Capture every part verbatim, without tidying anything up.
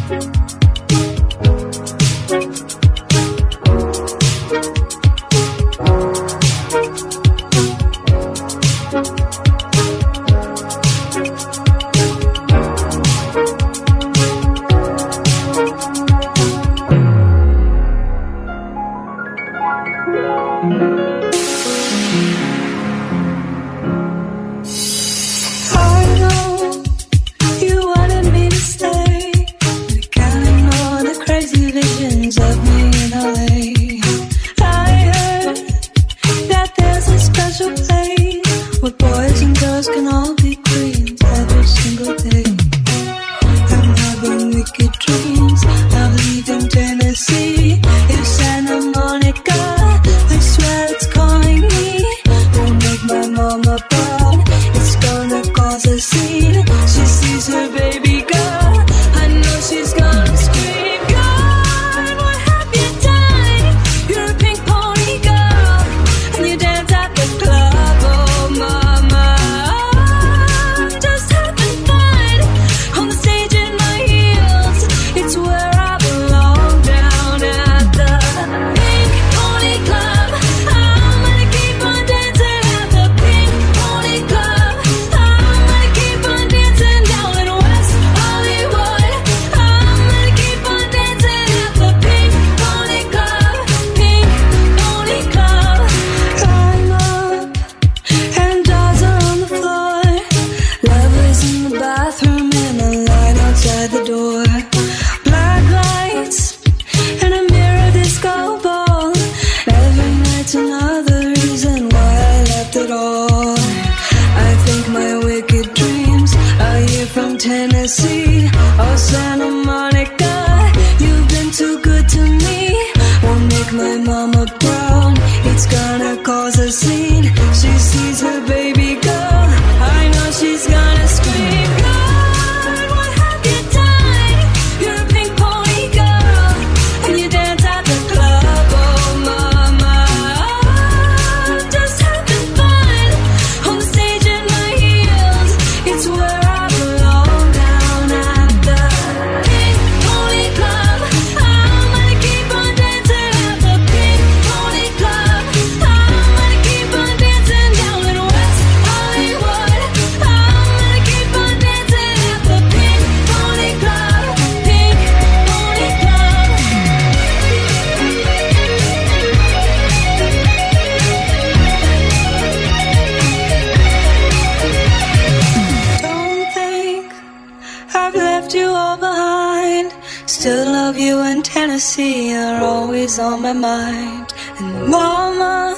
On my mind, and mama,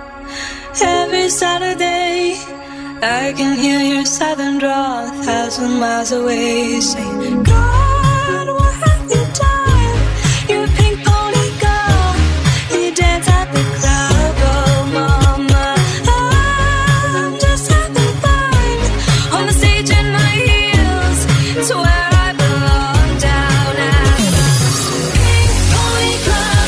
every Saturday I can hear your southern drawl a thousand miles away, saying, God, what have you done? You're a pink pony girl, and you dance at the club. Oh mama, I'm just having fun on the stage in my heels. It's where I belong, down at the Pink Pony Club.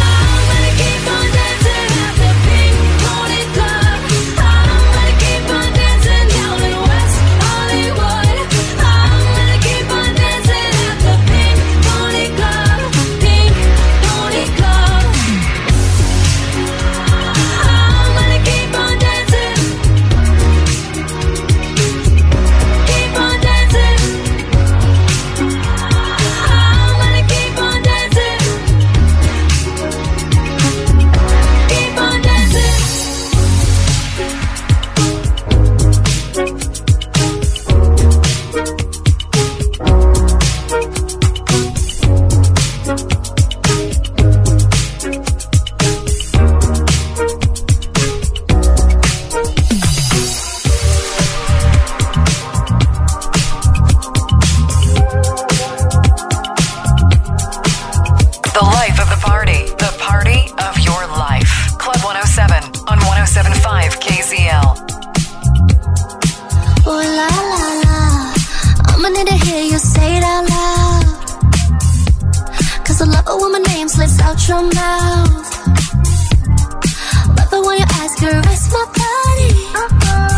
Your mouth, but the one you ask, caress my body.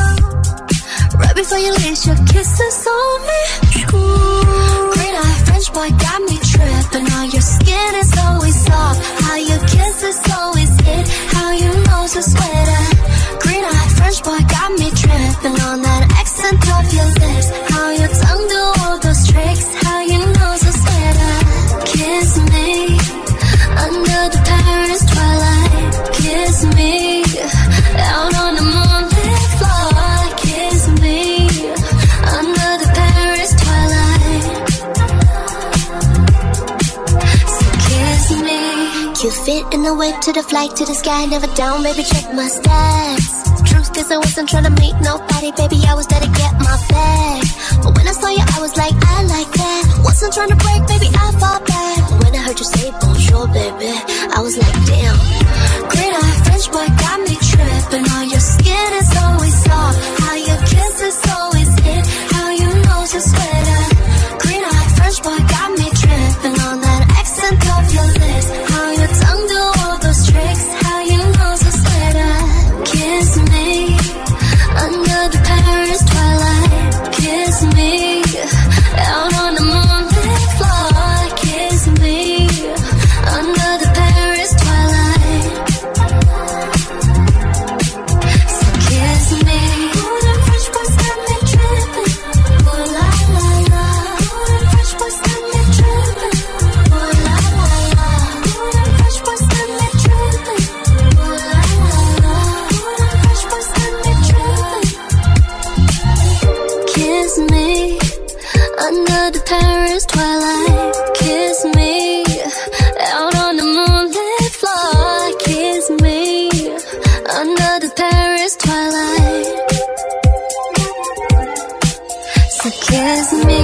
Uh-oh. Right before you lace your kisses on me. Ooh. Green eye, French boy got me tripping. How your skin is always soft, how your kiss is always hit, how your nose is sweater. Green-eyed French boy got me tripping on that accent of your lips, how your tongue do all those tricks, how your nose is sweater. Kiss me under the Paris twilight. Kiss me out on the moonlit floor. Kiss me under the Paris twilight. So kiss me. You fit in the wave to the flight to the sky, never down, baby, check my stats. Truth is I wasn't trying to meet nobody, baby, I was there to get my bag. But when I saw you, I was like, I like that. Wasn't trying to break, baby, I fall back. But when I heard you say bonjour, baby, I was like, damn. Green-eyed French boy got me tripping. How your skin is always soft, how your kiss is always hit, how your nose is sweater. Green-eyed French boy got me tripping on that accent of your lips, how your tongue do all those tricks, how your nose is sweater. Kiss me under the Paris twilight. Kiss me out on the moonlit floor. Kiss me under the Paris twilight. So kiss me. Ooh, them French boys got me tripping. Ooh la la la. Ooh, them French boys got me tripping. Ooh la la la. Ooh, them French boys got me tripping. Ooh la la la. Ooh, them French boys got me tripping. Kiss me under the Paris twilight. Kiss me out on the moonlit floor. Kiss me under the Paris twilight. So kiss me.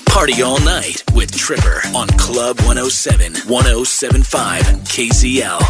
Party all night with Tripper on Club one oh seven, one oh seven point five K Z L.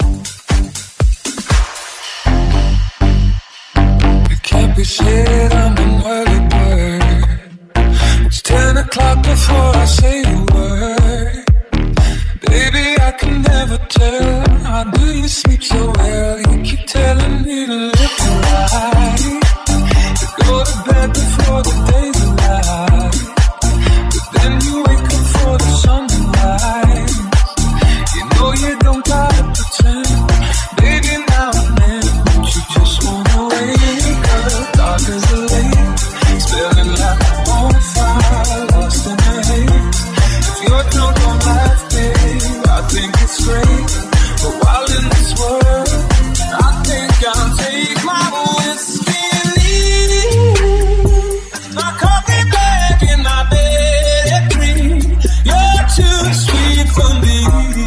It can't be said I'm an early bird. It's ten o'clock before I say a word. Baby, I can never tell. How do you sleep so well? You keep telling me to live right, to go to bed before the day's alive. But then you wake up for the sun to rise. You know you don't gotta pretend. Baby, now and then, don't you just wanna wake up? Dark as the lake, spilling like a bonfire, lost in the haze. If you're drunk on life, babe, I think it's great. But while in this world, I think I'll take my whiskey and leave. My coffee black in my bed at three. You're too sweet for me.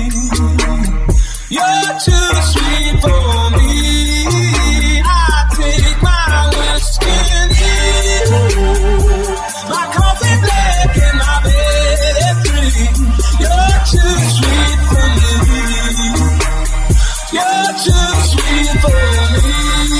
You're too sweet for me. I take my whiskey and leave. My coffee black in my bed at three. You're too sweet for me. You're too sweet for me.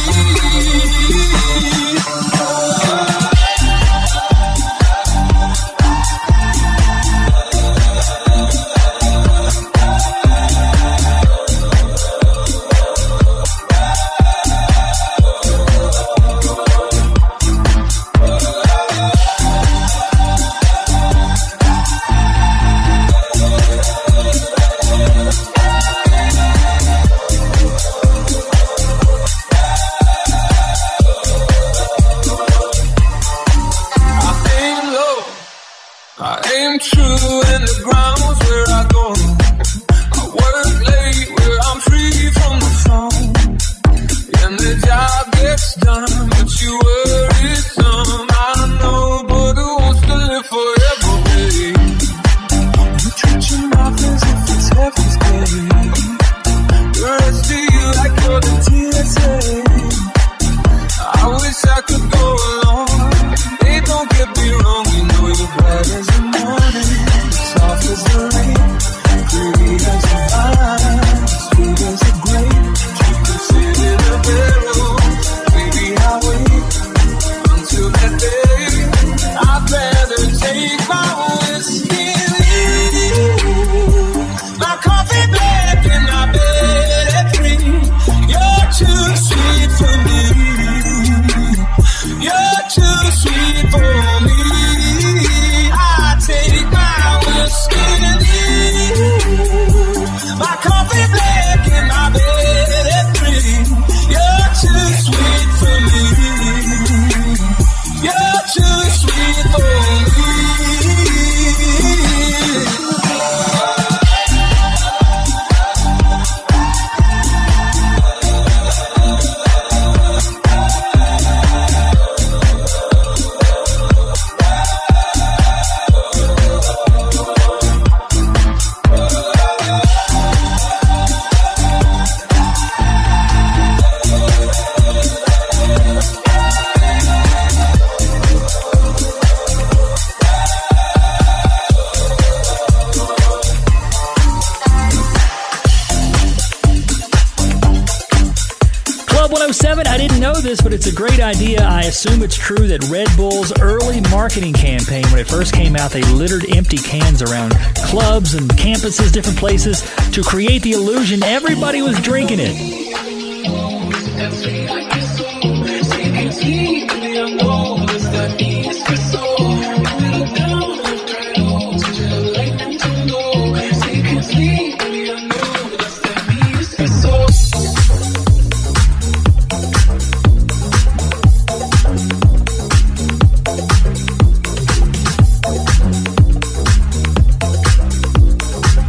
But it's a great idea. I assume it's true that Red Bull's early marketing campaign, when it first came out, they littered empty cans around clubs and campuses, different places, to create the illusion everybody was drinking it.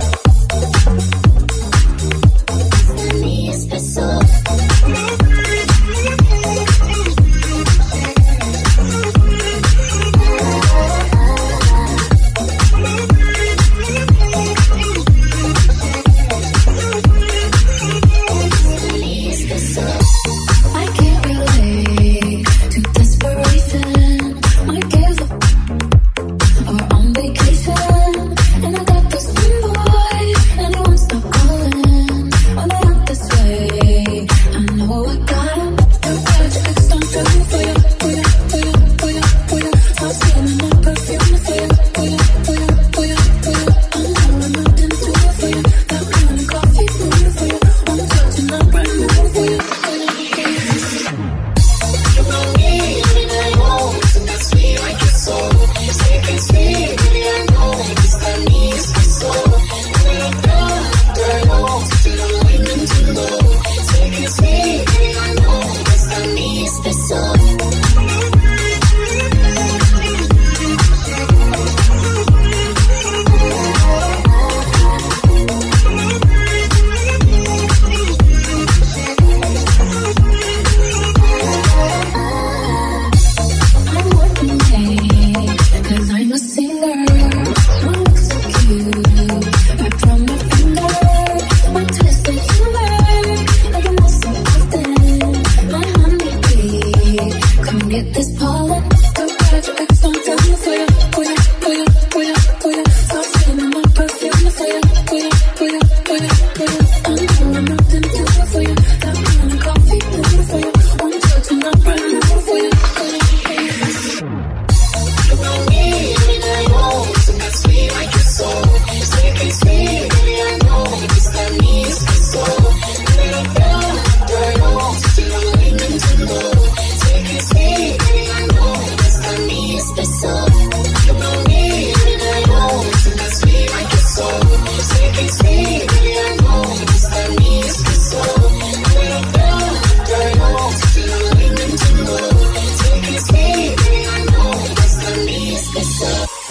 It's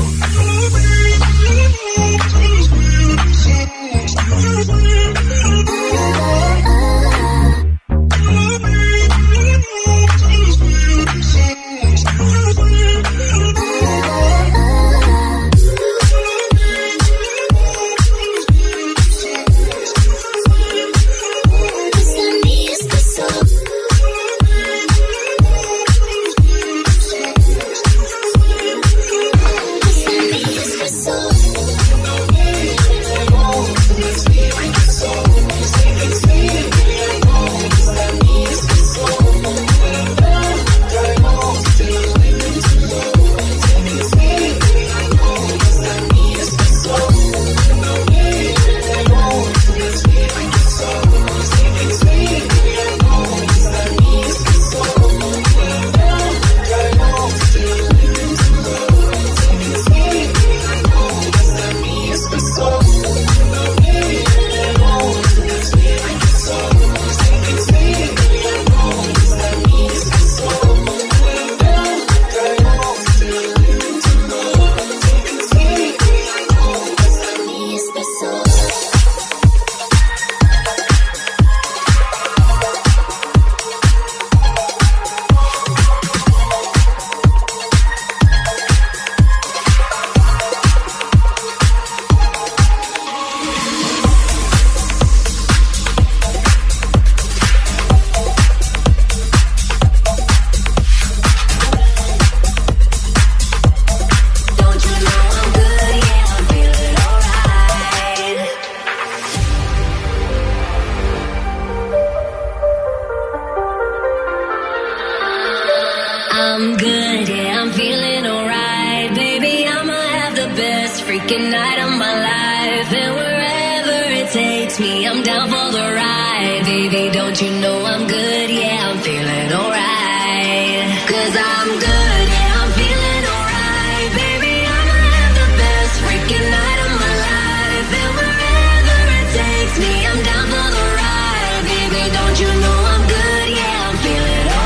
I'm good, yeah, I'm feeling alright. Baby, I'ma have the best freaking night of my life. And wherever it takes me, I'm down for the ride. Baby, don't you know I'm good, yeah, I'm feeling alright. Cause I'm good, yeah, I'm feeling alright. Baby, I'ma have the best freaking night of my life. And wherever it takes me, I'm down for the ride. Baby, don't you know I'm good, yeah, I'm feeling alright.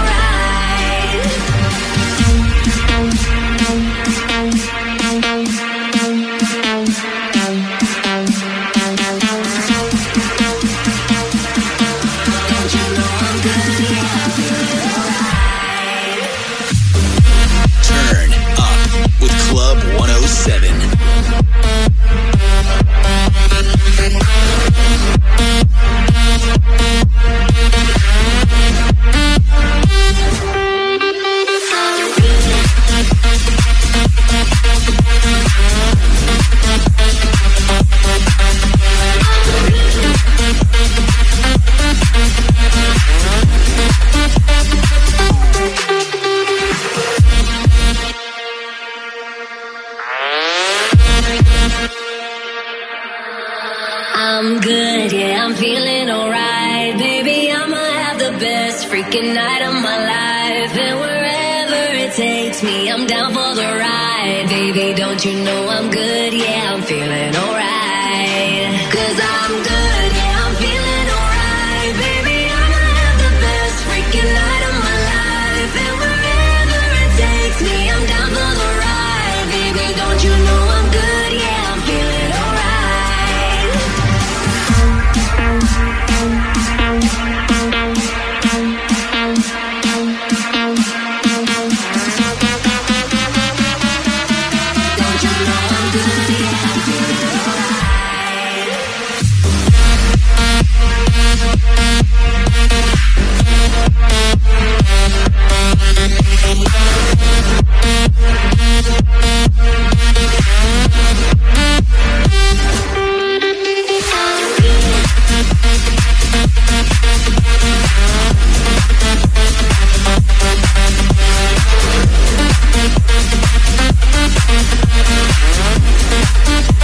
Turn up with Club one oh seven. I'm good, yeah, I'm feeling alright. Baby, I'ma have the best freaking night of my life. And wherever it takes me, I'm down for the ride. Baby, don't you know I'm good, yeah, I'm feeling alright. Cause I'm good, yeah, I'm feeling alright. Baby, I'ma have the best freaking night of my life. And wherever it takes me, I'm down for the ride. Baby, don't you know I'm good, yeah, I'm feeling alright. We'll be right back.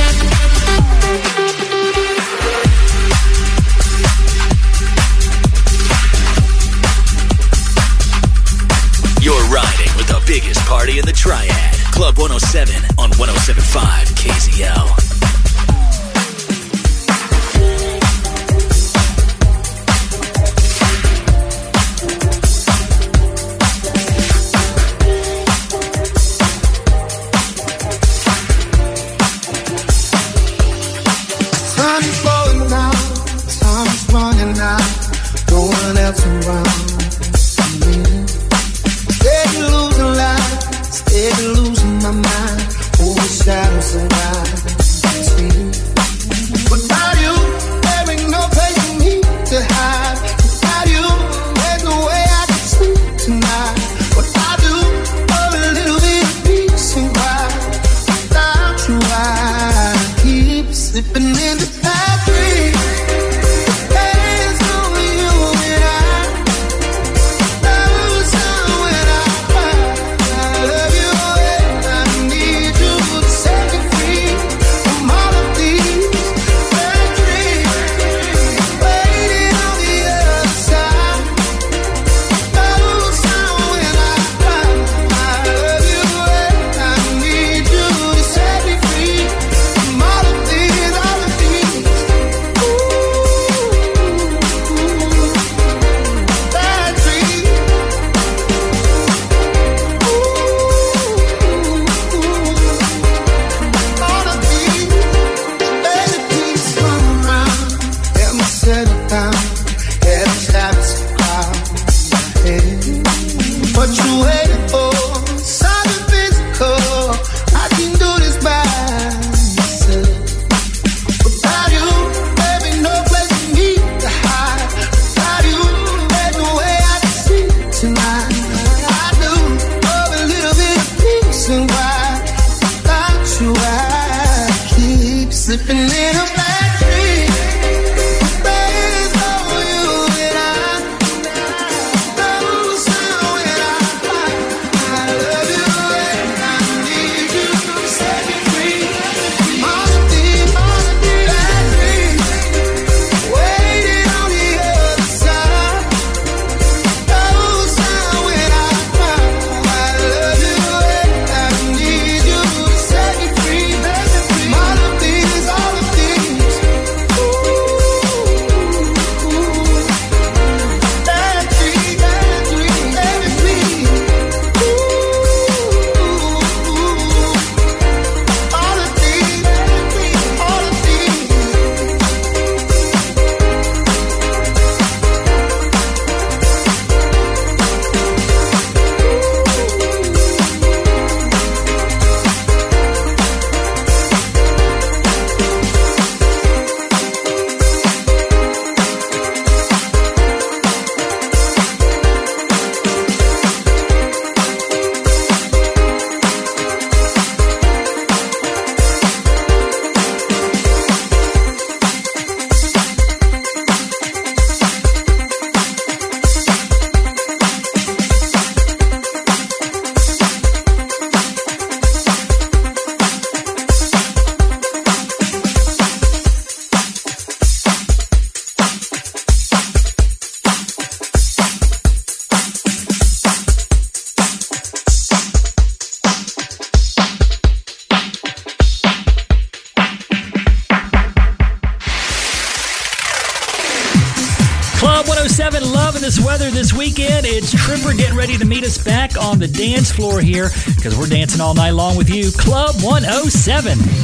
this weather this weekend. It's Tripper getting ready to meet us back on the dance floor here because we're dancing all night long with you. Club one oh seven.